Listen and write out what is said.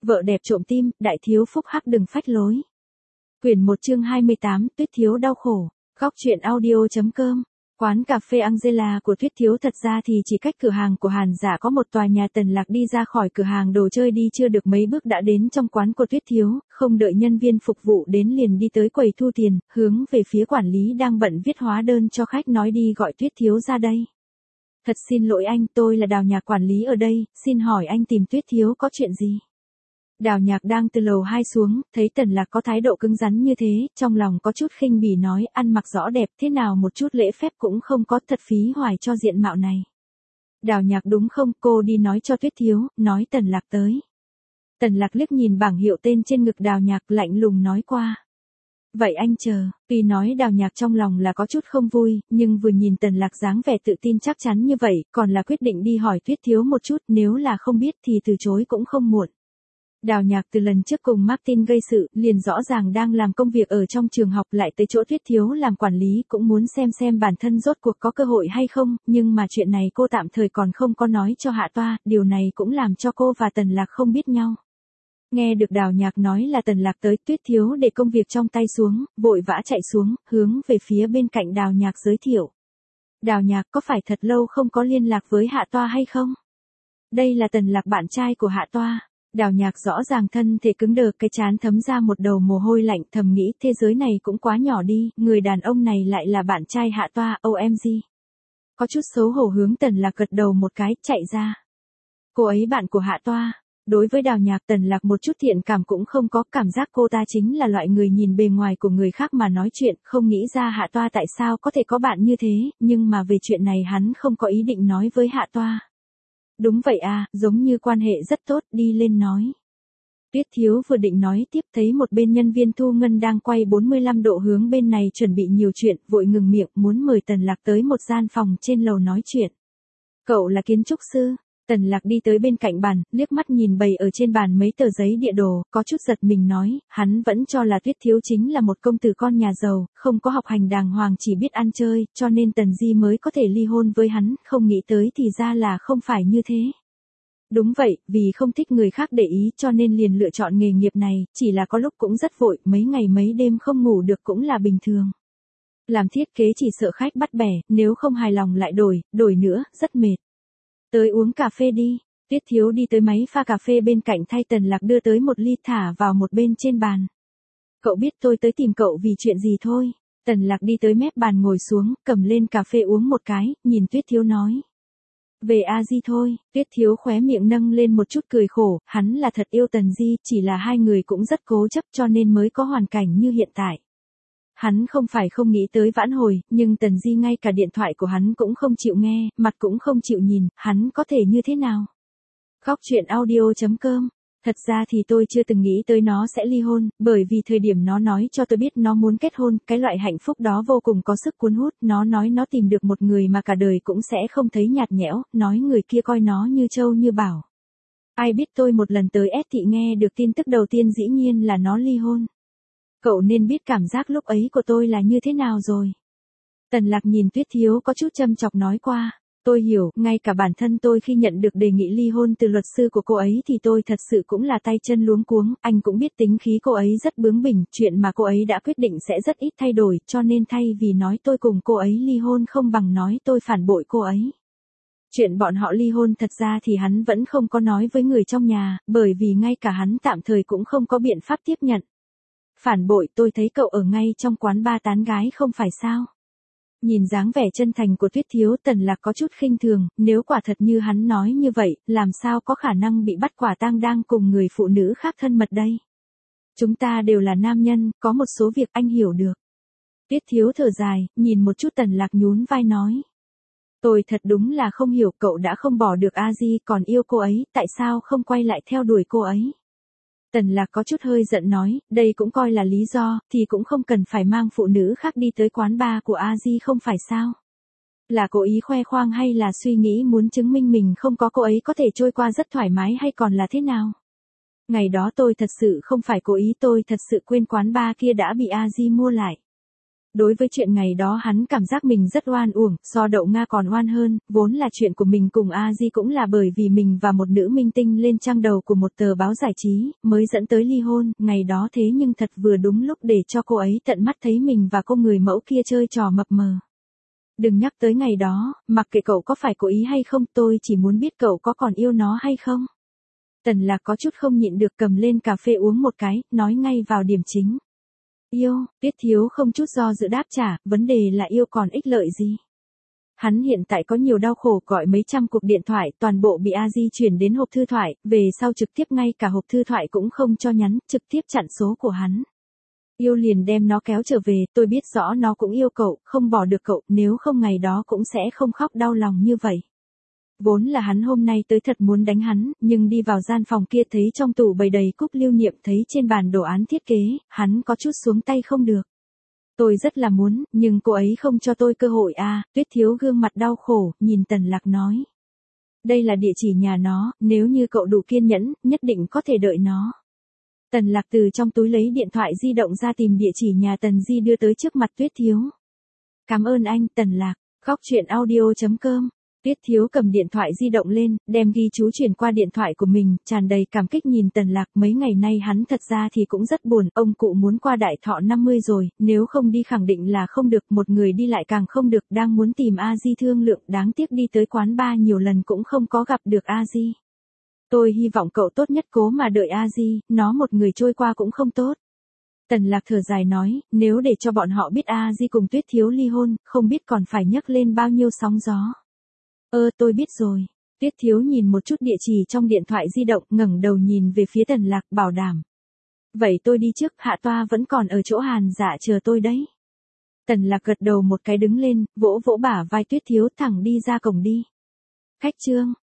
Vợ đẹp trộm tim, đại thiếu phúc hắc đừng phách lối. Quyển 1 chương 28, Tuyết Thiếu đau khổ. Góc truyện audio.com. Quán cà phê Angela của Tuyết Thiếu thật ra thì chỉ cách cửa hàng của Hàn Dạ có một tòa nhà. Tần Lạc đi ra khỏi cửa hàng đồ chơi đi chưa được mấy bước đã đến trong quán của Tuyết Thiếu, không đợi nhân viên phục vụ đến liền đi tới quầy thu tiền, hướng về phía quản lý đang bận viết hóa đơn cho khách nói đi gọi Tuyết Thiếu ra đây. Thật xin lỗi anh, tôi là Đào Nhạc quản lý ở đây, xin hỏi anh tìm Tuyết Thiếu có chuyện gì? Đào Nhạc đang từ lầu 2 xuống, thấy Tần Lạc có thái độ cứng rắn như thế, trong lòng có chút khinh bỉ nói, ăn mặc rõ đẹp thế nào một chút lễ phép cũng không có, thật phí hoài cho diện mạo này. Đào Nhạc đúng không, cô đi nói cho Tuyết Thiếu, nói Tần Lạc tới. Tần Lạc liếc nhìn bảng hiệu tên trên ngực Đào Nhạc lạnh lùng nói qua. Vậy anh chờ, tuy nói Đào Nhạc trong lòng là có chút không vui, nhưng vừa nhìn Tần Lạc dáng vẻ tự tin chắc chắn như vậy, còn là quyết định đi hỏi Tuyết Thiếu một chút, nếu là không biết thì từ chối cũng không muộn. Đào Nhạc từ lần trước cùng Martin gây sự, liền rõ ràng đang làm công việc ở trong trường học lại tới chỗ Tuyết Thiếu làm quản lý cũng muốn xem bản thân rốt cuộc có cơ hội hay không, nhưng mà chuyện này cô tạm thời còn không có nói cho Hạ Toa, điều này cũng làm cho cô và Tần Lạc không biết nhau. Nghe được Đào Nhạc nói là Tần Lạc tới, Tuyết Thiếu để công việc trong tay xuống, vội vã chạy xuống, hướng về phía bên cạnh Đào Nhạc giới thiệu. Đào Nhạc có phải thật lâu không có liên lạc với Hạ Toa hay không? Đây là Tần Lạc bạn trai của Hạ Toa. Đào Nhạc rõ ràng thân thể cứng đờ, cái trán thấm ra một đầu mồ hôi lạnh, thầm nghĩ thế giới này cũng quá nhỏ đi, người đàn ông này lại là bạn trai Hạ Toa, OMG. Có chút xấu hổ hướng Tần Lạc gật đầu một cái, chạy ra. Cô ấy bạn của Hạ Toa. Đối với Đào Nhạc, Tần Lạc một chút thiện cảm cũng không có, cảm giác cô ta chính là loại người nhìn bề ngoài của người khác mà nói chuyện, không nghĩ ra Hạ Toa tại sao có thể có bạn như thế, nhưng mà về chuyện này hắn không có ý định nói với Hạ Toa. Đúng vậy à, giống như quan hệ rất tốt, đi lên nói. Tuyết Thiếu vừa định nói tiếp thấy một bên nhân viên thu ngân đang quay 45 độ hướng bên này chuẩn bị nhiều chuyện, vội ngừng miệng muốn mời Tần Lạc tới một gian phòng trên lầu nói chuyện. Cậu là kiến trúc sư? Tần Lạc đi tới bên cạnh bàn, liếc mắt nhìn bày ở trên bàn mấy tờ giấy địa đồ, có chút giật mình nói, hắn vẫn cho là Tuyết Thiếu chính là một công tử con nhà giàu, không có học hành đàng hoàng chỉ biết ăn chơi, cho nên Tần Di mới có thể ly hôn với hắn, không nghĩ tới thì ra là không phải như thế. Đúng vậy, vì không thích người khác để ý cho nên liền lựa chọn nghề nghiệp này, chỉ là có lúc cũng rất vội, mấy ngày mấy đêm không ngủ được cũng là bình thường. Làm thiết kế chỉ sợ khách bắt bẻ, nếu không hài lòng lại đổi nữa, rất mệt. Tới uống cà phê đi. Tuyết Thiếu đi tới máy pha cà phê bên cạnh thay Tần Lạc đưa tới một ly thả vào một bên trên bàn. Cậu biết tôi tới tìm cậu vì chuyện gì thôi. Tần Lạc đi tới mép bàn ngồi xuống, cầm lên cà phê uống một cái, nhìn Tuyết Thiếu nói. Về A Di thôi. Tuyết Thiếu khóe miệng nâng lên một chút cười khổ, hắn là thật yêu Tần Di, chỉ là hai người cũng rất cố chấp cho nên mới có hoàn cảnh như hiện tại. Hắn không phải không nghĩ tới vãn hồi, nhưng Tần Di ngay cả điện thoại của hắn cũng không chịu nghe, mặt cũng không chịu nhìn, hắn có thể như thế nào? Góc truyện audio.com. Thật ra thì tôi chưa từng nghĩ tới nó sẽ ly hôn, bởi vì thời điểm nó nói cho tôi biết nó muốn kết hôn, cái loại hạnh phúc đó vô cùng có sức cuốn hút, nó nói nó tìm được một người mà cả đời cũng sẽ không thấy nhạt nhẽo, nói người kia coi nó như châu như bảo. Ai biết tôi một lần tới S thị nghe được tin tức đầu tiên dĩ nhiên là nó ly hôn. Cậu nên biết cảm giác lúc ấy của tôi là như thế nào rồi. Tần Lạc nhìn Tuyết Thiếu có chút châm chọc nói qua. Tôi hiểu, ngay cả bản thân tôi khi nhận được đề nghị ly hôn từ luật sư của cô ấy thì tôi thật sự cũng là tay chân luống cuống. Anh cũng biết tính khí cô ấy rất bướng bỉnh, chuyện mà cô ấy đã quyết định sẽ rất ít thay đổi, cho nên thay vì nói tôi cùng cô ấy ly hôn không bằng nói tôi phản bội cô ấy. Chuyện bọn họ ly hôn thật ra thì hắn vẫn không có nói với người trong nhà, bởi vì ngay cả hắn tạm thời cũng không có biện pháp tiếp nhận. Phản bội, tôi thấy cậu ở ngay trong quán bar tán gái không phải sao? Nhìn dáng vẻ chân thành của Tuyết Thiếu, Tần Lạc có chút khinh thường, nếu quả thật như hắn nói như vậy, làm sao có khả năng bị bắt quả tang đang cùng người phụ nữ khác thân mật đây? Chúng ta đều là nam nhân, có một số việc anh hiểu được. Tuyết Thiếu thở dài, nhìn một chút Tần Lạc nhún vai nói. Tôi thật đúng là không hiểu, cậu đã không bỏ được A Di còn yêu cô ấy, tại sao không quay lại theo đuổi cô ấy? Tần Lạc có chút hơi giận nói, đây cũng coi là lý do, thì cũng không cần phải mang phụ nữ khác đi tới quán bar của A Di không phải sao? Là cố ý khoe khoang hay là suy nghĩ muốn chứng minh mình không có cô ấy có thể trôi qua rất thoải mái hay còn là thế nào? Ngày đó tôi thật sự không phải cố ý, tôi thật sự quên quán bar kia đã bị A Di mua lại. Đối với chuyện ngày đó hắn cảm giác mình rất oan uổng, so Đậu Nga còn oan hơn, vốn là chuyện của mình cùng A Di cũng là bởi vì mình và một nữ minh tinh lên trang đầu của một tờ báo giải trí, mới dẫn tới ly hôn, ngày đó thế nhưng thật vừa đúng lúc để cho cô ấy tận mắt thấy mình và cô người mẫu kia chơi trò mập mờ. Đừng nhắc tới ngày đó, mặc kệ cậu có phải cố ý hay không, tôi chỉ muốn biết cậu có còn yêu nó hay không. Tần Lạc có chút không nhịn được cầm lên cà phê uống một cái, nói ngay vào điểm chính. Yêu, Tuyết Thiếu không chút do dự đáp trả, vấn đề là yêu còn ích lợi gì. Hắn hiện tại có nhiều đau khổ, gọi mấy trăm cuộc điện thoại, toàn bộ bị A Di chuyển đến hộp thư thoại, về sau trực tiếp ngay cả hộp thư thoại cũng không cho nhắn, trực tiếp chặn số của hắn. Yêu liền đem nó kéo trở về, tôi biết rõ nó cũng yêu cậu, không bỏ được cậu, nếu không ngày đó cũng sẽ không khóc đau lòng như vậy. Vốn là hắn hôm nay tới thật muốn đánh hắn, nhưng đi vào gian phòng kia thấy trong tủ bày đầy cúp lưu niệm, thấy trên bàn đồ án thiết kế, hắn có chút xuống tay không được. Tôi rất là muốn, nhưng cô ấy không cho tôi cơ hội à, Tuyết Thiếu gương mặt đau khổ, nhìn Tần Lạc nói. Đây là địa chỉ nhà nó, nếu như cậu đủ kiên nhẫn, nhất định có thể đợi nó. Tần Lạc từ trong túi lấy điện thoại di động ra tìm địa chỉ nhà Tần Di đưa tới trước mặt Tuyết Thiếu. Cảm ơn anh, Tần Lạc, Góc Chuyện Audio.com. Tuyết Thiếu cầm điện thoại di động lên, đem ghi chú chuyển qua điện thoại của mình, tràn đầy cảm kích nhìn Tần Lạc. Mấy ngày nay hắn thật ra thì cũng rất buồn, ông cụ muốn qua đại thọ 50 rồi, nếu không đi khẳng định là không được, một người đi lại càng không được, đang muốn tìm A Di thương lượng, đáng tiếc đi tới quán bar nhiều lần cũng không có gặp được A Di. Tôi hy vọng cậu tốt nhất cố mà đợi A Di, nó một người trôi qua cũng không tốt. Tần Lạc thở dài nói, nếu để cho bọn họ biết A Di cùng Tuyết Thiếu ly hôn, không biết còn phải nhấc lên bao nhiêu sóng gió. Tôi biết rồi. Tuyết Thiếu nhìn một chút địa chỉ trong điện thoại di động, ngẩng đầu nhìn về phía Tần Lạc, bảo đảm. Vậy tôi đi trước, Hạ Toa vẫn còn ở chỗ Hàn Dạ chờ tôi đấy. Tần Lạc gật đầu một cái đứng lên, vỗ vỗ bả vai Tuyết Thiếu, thẳng đi ra cổng đi. Khách trương.